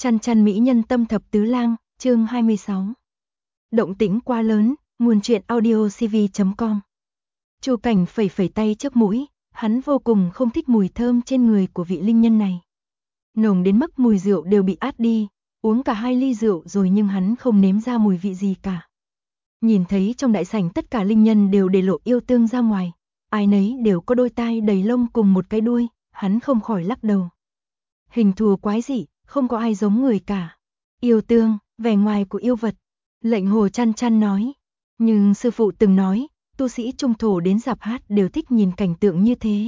Chăn chăn mỹ nhân tâm thập tứ lang, chương 26. Động tĩnh quá lớn, nguồn truyện audio cv.com. Chu Cảnh phẩy phẩy tay trước mũi, hắn vô cùng không thích mùi thơm trên người của vị linh nhân này. Nồng đến mức mùi rượu đều bị át đi, uống cả 2 ly rượu rồi nhưng hắn không nếm ra mùi vị gì cả. Nhìn thấy trong đại sảnh tất cả linh nhân đều để lộ yêu tương ra ngoài, ai nấy đều có đôi tai đầy lông cùng một cái đuôi, hắn không khỏi lắc đầu. Hình thù quái dị, không có ai giống người cả. Yêu tương, vẻ ngoài của yêu vật. Lệnh Hồ chăn chăn nói. Nhưng sư phụ từng nói, tu sĩ trung thổ đến rạp hát đều thích nhìn cảnh tượng như thế.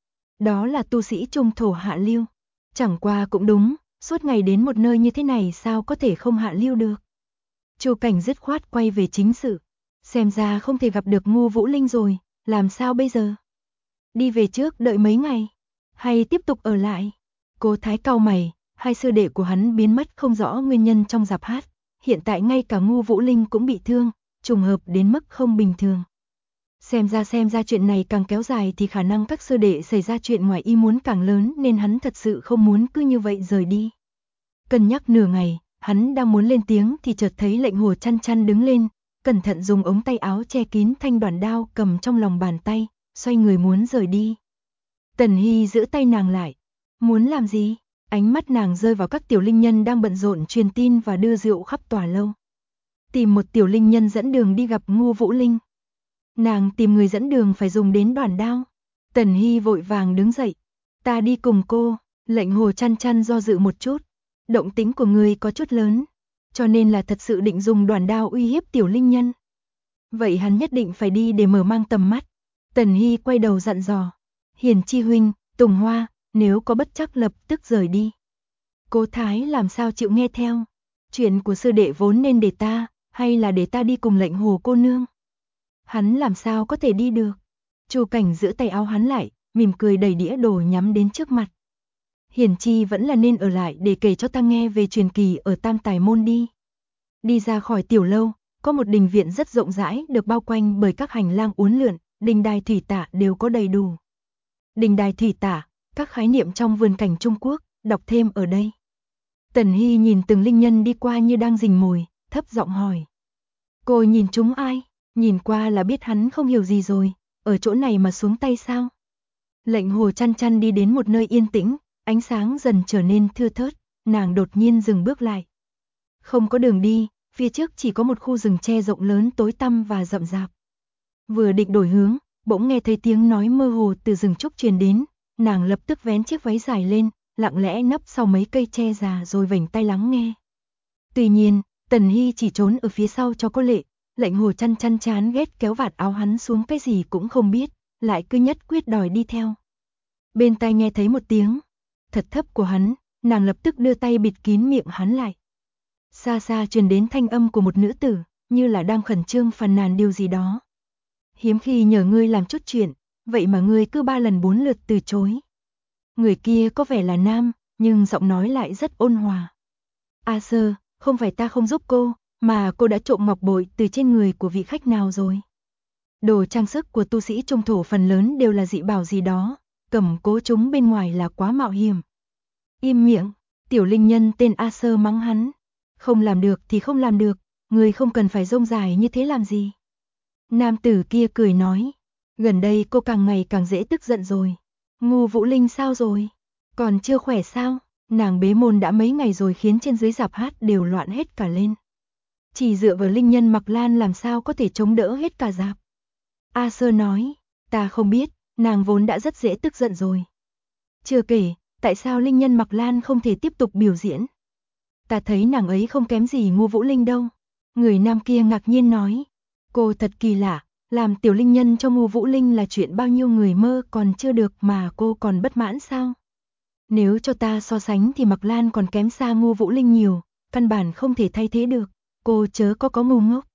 Đó là tu sĩ trung thổ hạ lưu. Chẳng qua cũng đúng, suốt ngày đến một nơi như thế này sao có thể không hạ lưu được. Chu Cảnh dứt khoát quay về chính sự. Xem ra không thể gặp được Ngô Vũ Linh rồi, làm sao bây giờ? Đi về trước đợi mấy ngày, hay tiếp tục ở lại? Cố Thái cau mày, hai sư đệ của hắn biến mất không rõ nguyên nhân trong rạp hát, hiện tại ngay cả Ngô Vũ Linh cũng bị thương, trùng hợp đến mức không bình thường. Xem ra chuyện này càng kéo dài thì khả năng các sư đệ xảy ra chuyện ngoài ý muốn càng lớn nên hắn thật sự không muốn cứ như vậy rời đi. Cân nhắc nửa ngày, hắn đang muốn lên tiếng thì chợt thấy Lệnh Hồ chăn chăn đứng lên, cẩn thận dùng ống tay áo che kín thanh đoản đao cầm trong lòng bàn tay, xoay người muốn rời đi. Tần Hy giữ tay nàng lại. Muốn làm gì? Ánh mắt nàng rơi vào các tiểu linh nhân đang bận rộn truyền tin và đưa rượu khắp tòa lâu. Tìm một tiểu linh nhân dẫn đường đi gặp Ngô Vũ Linh. Nàng tìm người dẫn đường phải dùng đến đoản đao. Tần Hy vội vàng đứng dậy. Ta đi cùng cô. Lệnh Hồ chăn chăn do dự một chút. Động tính của người có chút lớn, cho nên là thật sự định dùng đoản đao uy hiếp tiểu linh nhân. Vậy hắn nhất định phải đi để mở mang tầm mắt. Tần Hy quay đầu dặn dò. Hiền Chi huynh, Tùng Hoa, nếu có bất trắc lập tức rời đi. Cố Thái làm sao chịu nghe theo? Chuyện của sư đệ vốn nên để ta, hay là để ta đi cùng Lệnh Hồ cô nương? Hắn làm sao có thể đi được? Chu Cảnh giữ tay áo hắn lại, mỉm cười đẩy đĩa đồ nhắm đến trước mặt. Hiền Chi vẫn là nên ở lại để kể cho ta nghe về truyền kỳ ở Tam Tài Môn đi. Đi ra khỏi tiểu lâu, có một đình viện rất rộng rãi được bao quanh bởi các hành lang uốn lượn, đình đài thủy tạ đều có đầy đủ. Đình đài thủy tạ, các khái niệm trong vườn cảnh Trung Quốc, đọc thêm ở đây. Tần Hy nhìn từng linh nhân đi qua như đang rình mồi, thấp giọng hỏi. Cô nhìn chúng ai? Nhìn qua là biết hắn không hiểu gì rồi, ở chỗ này mà xuống tay sao? Lệnh Hồ chăn chăn đi đến một nơi yên tĩnh, ánh sáng dần trở nên thưa thớt, nàng đột nhiên dừng bước lại. Không có đường đi, phía trước chỉ có một khu rừng tre rộng lớn tối tăm và rậm rạp. Vừa định đổi hướng, bỗng nghe thấy tiếng nói mơ hồ từ rừng trúc truyền đến, nàng lập tức vén chiếc váy dài lên, lặng lẽ nấp sau mấy cây tre già rồi vểnh tai lắng nghe. Tuy nhiên, Tần Hy chỉ trốn ở phía sau cho có lệ, Lệnh Hồ chăn chăn chán ghét kéo vạt áo hắn xuống cái gì cũng không biết, lại cứ nhất quyết đòi đi theo. Bên tai nghe thấy một tiếng thật thấp của hắn, nàng lập tức đưa tay bịt kín miệng hắn lại. Xa xa truyền đến thanh âm của một nữ tử, như là đang khẩn trương phàn nàn điều gì đó. Hiếm khi nhờ ngươi làm chút chuyện, vậy mà ngươi cứ 3 lần 4 lượt từ chối. Người kia có vẻ là nam, nhưng giọng nói lại rất ôn hòa. A Sơ, không phải ta không giúp cô, mà cô đã trộm ngọc bội từ trên người của vị khách nào rồi. Đồ trang sức của tu sĩ trung thổ phần lớn đều là dị bảo gì đó, cầm cố chúng bên ngoài là quá mạo hiểm. Im miệng, tiểu linh nhân tên A Sơ mắng hắn. Không làm được thì không làm được, người không cần phải rông dài như thế làm gì. Nam tử kia cười nói, gần đây cô càng ngày càng dễ tức giận rồi. Ngô Vũ Linh sao rồi? Còn chưa khỏe sao? Nàng bế môn đã mấy ngày rồi khiến trên dưới rạp hát đều loạn hết cả lên. Chỉ dựa vào linh nhân Mặc Lan làm sao có thể chống đỡ hết cả rạp. A Sơ nói, ta không biết, nàng vốn đã rất dễ tức giận rồi. Chưa kể, tại sao linh nhân Mặc Lan không thể tiếp tục biểu diễn? Ta thấy nàng ấy không kém gì Ngô Vũ Linh đâu. Người nam kia ngạc nhiên nói, cô thật kỳ lạ, làm tiểu linh nhân cho Ngô Vũ Linh là chuyện bao nhiêu người mơ còn chưa được mà cô còn bất mãn sao? Nếu cho ta so sánh thì Mặc Lan còn kém xa Ngô Vũ Linh nhiều, căn bản không thể thay thế được, cô chớ có ngu ngốc.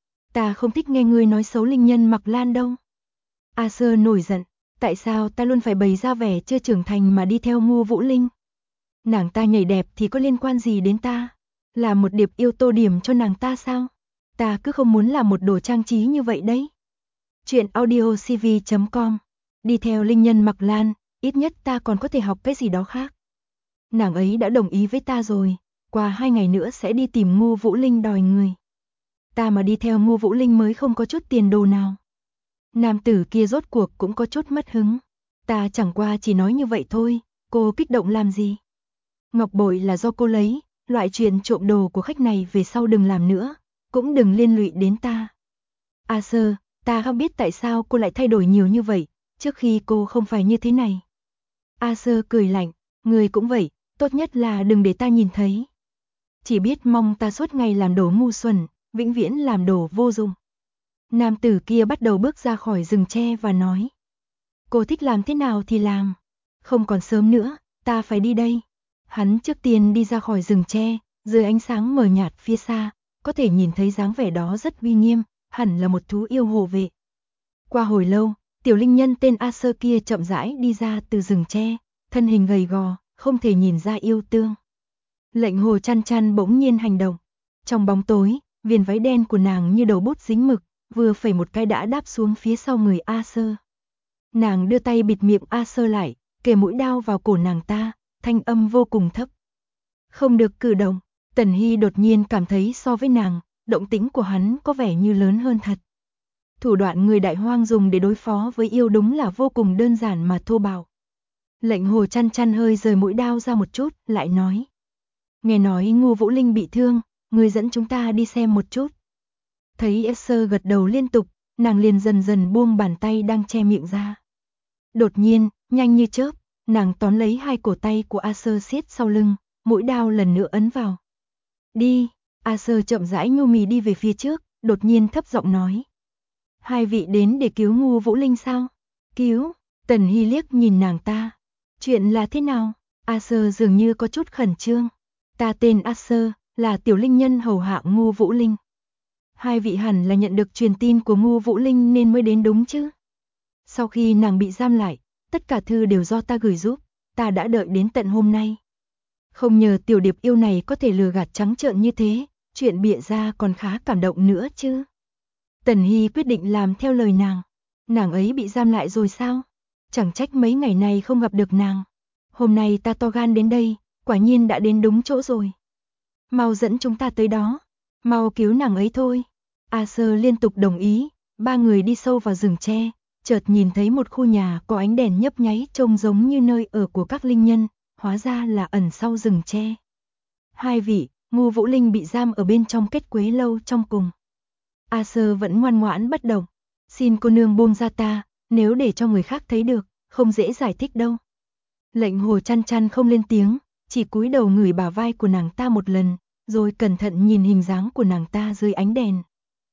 Ta không thích nghe ngươi nói xấu linh nhân Mặc Lan đâu. A Sơ nổi giận, tại sao ta luôn phải bày ra vẻ chưa trưởng thành mà đi theo Ngô Vũ Linh? Nàng ta nhảy đẹp thì có liên quan gì đến ta? Là một điệp yêu tô điểm cho nàng ta sao? Ta cứ không muốn làm một đồ trang trí như vậy đấy. Chuyện audio cv.com. Đi theo linh nhân Mặc Lan, ít nhất ta còn có thể học cái gì đó khác. Nàng ấy đã đồng ý với ta rồi, qua 2 ngày nữa sẽ đi tìm Ngô Vũ Linh đòi người. Ta mà đi theo Ngô Vũ Linh mới không có chút tiền đồ nào. Nam tử kia rốt cuộc cũng có chút mất hứng. Ta chẳng qua chỉ nói như vậy thôi, cô kích động làm gì? Ngọc bội là do cô lấy, loại chuyện trộm đồ của khách này về sau đừng làm nữa, cũng đừng liên lụy đến ta. A Sơ, ta không biết tại sao cô lại thay đổi nhiều như vậy, trước khi cô không phải như thế này. A Sơ cười lạnh, người cũng vậy, tốt nhất là đừng để ta nhìn thấy. Chỉ biết mong ta suốt ngày làm đồ ngu xuẩn, vĩnh viễn làm đồ vô dụng. Nam tử kia bắt đầu bước ra khỏi rừng tre và nói. Cô thích làm thế nào thì làm. Không còn sớm nữa, ta phải đi đây. Hắn trước tiên đi ra khỏi rừng tre, dưới ánh sáng mờ nhạt phía xa, có thể nhìn thấy dáng vẻ đó rất uy nghiêm, hẳn là một thú yêu hộ vệ. Qua hồi lâu, tiểu linh nhân tên A Sơ kia chậm rãi đi ra từ rừng tre, thân hình gầy gò, không thể nhìn ra yêu tương. Lệnh Hồ Chăn Chăn bỗng nhiên hành động. Trong bóng tối, viền váy đen của nàng như đầu bút dính mực, vừa phẩy một cái đã đáp xuống phía sau người A Sơ. Nàng đưa tay bịt miệng A Sơ lại, kề mũi đao vào cổ nàng ta, thanh âm vô cùng thấp. Không được cử động. Tần Hy đột nhiên cảm thấy so với nàng, động tĩnh của hắn có vẻ như lớn hơn thật. Thủ đoạn người Đại Hoang dùng để đối phó với yêu đúng là vô cùng đơn giản mà thô bạo. Lệnh Hồ Chăn Chăn hơi rời mũi đao ra một chút, lại nói. Nghe nói Ngô Vũ Linh bị thương, người dẫn chúng ta đi xem một chút. Thấy Esther gật đầu liên tục, nàng liền dần dần buông bàn tay đang che miệng ra. Đột nhiên, nhanh như chớp, nàng tóm lấy hai cổ tay của Esther siết sau lưng, mũi đao lần nữa ấn vào. Đi, Esther chậm rãi nhu mì đi về phía trước, đột nhiên thấp giọng nói. Hai vị đến để cứu Ngô Vũ Linh sao? Cứu? Tần Hy liếc nhìn nàng ta. Chuyện là thế nào? Esther dường như có chút khẩn trương. Ta tên Esther, là tiểu linh nhân hầu hạ Ngô Vũ Linh. Hai vị hẳn là nhận được truyền tin của Ngô Vũ Linh nên mới đến đúng chứ? Sau khi nàng bị giam lại, tất cả thư đều do ta gửi giúp, ta đã đợi đến tận hôm nay. Không nhờ tiểu điệp yêu này có thể lừa gạt trắng trợn như thế, chuyện bịa ra còn khá cảm động nữa chứ. Tần Hy quyết định làm theo lời nàng. Nàng ấy bị giam lại rồi sao? Chẳng trách mấy ngày nay không gặp được nàng. Hôm nay ta to gan đến đây, quả nhiên đã đến đúng chỗ rồi. Mau dẫn chúng ta tới đó, mau cứu nàng ấy thôi. A Sơ liên tục đồng ý, ba người đi sâu vào rừng tre, chợt nhìn thấy một khu nhà có ánh đèn nhấp nháy trông giống như nơi ở của các linh nhân, hóa ra là ẩn sau rừng tre. Hai vị, Ngô Vũ Linh bị giam ở bên trong kết quế lâu trong cùng. A Sơ vẫn ngoan ngoãn bất động. Xin cô nương buông ra ta, nếu để cho người khác thấy được, không dễ giải thích đâu. Lệnh Hồ Chăn Chăn không lên tiếng, chỉ cúi đầu ngửi bả vai của nàng ta một lần, rồi cẩn thận nhìn hình dáng của nàng ta dưới ánh đèn.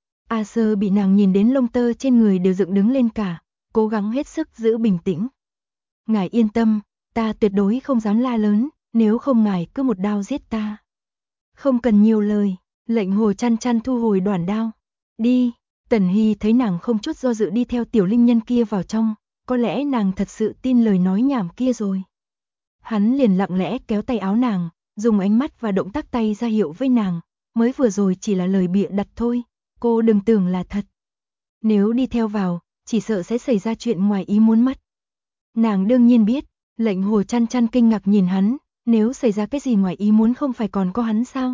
A Sơ bị nàng nhìn đến lông tơ trên người đều dựng đứng lên cả, cố gắng hết sức giữ bình tĩnh. Ngài yên tâm, ta tuyệt đối không dám la lớn, nếu không ngài cứ một đao giết ta. Không cần nhiều lời, lệnh Hồ Chăn Chăn thu hồi đoản đao. Đi, Tần Hy thấy nàng không chút do dự đi theo tiểu linh nhân kia vào trong, có lẽ nàng thật sự tin lời nói nhảm kia rồi. Hắn liền lặng lẽ kéo tay áo nàng, dùng ánh mắt và động tác tay ra hiệu với nàng, mới vừa rồi chỉ là lời bịa đặt thôi, cô đừng tưởng là thật. Nếu đi theo vào, chỉ sợ sẽ xảy ra chuyện ngoài ý muốn mất. Nàng đương nhiên biết, lệnh Hồ Chăn Chăn kinh ngạc nhìn hắn, nếu xảy ra cái gì ngoài ý muốn không phải còn có hắn sao?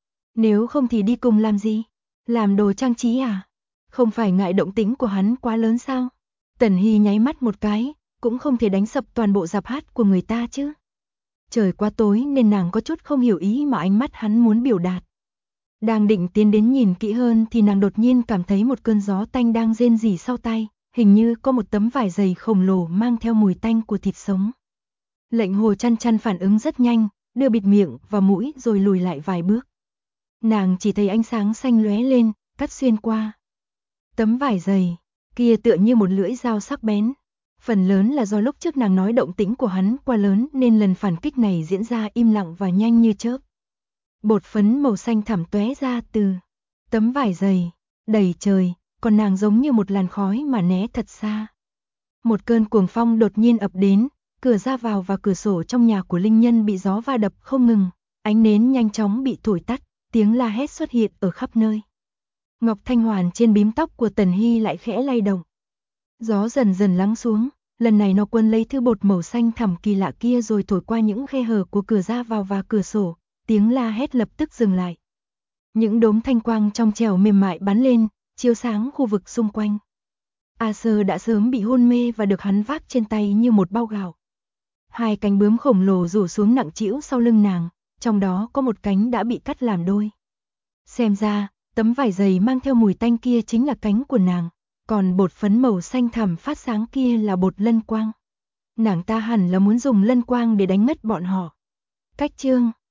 Nếu không thì đi cùng làm gì? Làm đồ trang trí à? Không phải ngại động tĩnh của hắn quá lớn sao? Tần Hy nháy mắt một cái, cũng không thể đánh sập toàn bộ dạp hát của người ta chứ. Trời quá tối nên nàng có chút không hiểu ý mà ánh mắt hắn muốn biểu đạt. Đang định tiến đến nhìn kỹ hơn thì nàng đột nhiên cảm thấy một cơn gió tanh đang rên rỉ sau tai, hình như có một tấm vải dày khổng lồ mang theo mùi tanh của thịt sống. Lệnh Hồ Chăn Chăn phản ứng rất nhanh, đưa bịt miệng và mũi rồi lùi lại vài bước. Nàng chỉ thấy ánh sáng xanh lóe lên, cắt xuyên qua. Tấm vải dày kia tựa như một lưỡi dao sắc bén. Phần lớn là do lúc trước nàng nói động tĩnh của hắn quá lớn nên lần phản kích này diễn ra im lặng và nhanh như chớp. Bột phấn màu xanh thẳm tóe ra từ tấm vải dày, đầy trời, còn nàng giống như một làn khói mà né thật xa. Một cơn cuồng phong đột nhiên ập đến, cửa ra vào và cửa sổ trong nhà của linh nhân bị gió va đập không ngừng, ánh nến nhanh chóng bị thổi tắt, tiếng la hét xuất hiện ở khắp nơi. Ngọc Thanh Hoàn trên bím tóc của Tần Hy lại khẽ lay động. Gió dần dần lắng xuống, lần này nó quân lấy thứ bột màu xanh thẳm kỳ lạ kia rồi thổi qua những khe hở của cửa ra vào và cửa sổ, tiếng la hét lập tức dừng lại. Những đốm thanh quang trong trẻo mềm mại bắn lên, chiếu sáng khu vực xung quanh. Acer đã sớm bị hôn mê và được hắn vác trên tay như một bao gạo. Hai cánh bướm khổng lồ rủ xuống nặng trĩu sau lưng nàng, trong đó có một cánh đã bị cắt làm đôi. Xem ra, tấm vải dày mang theo mùi tanh kia chính là cánh của nàng, còn bột phấn màu xanh thẳm phát sáng kia là bột lân quang. Nàng ta hẳn là muốn dùng lân quang để đánh ngất bọn họ. Cách chương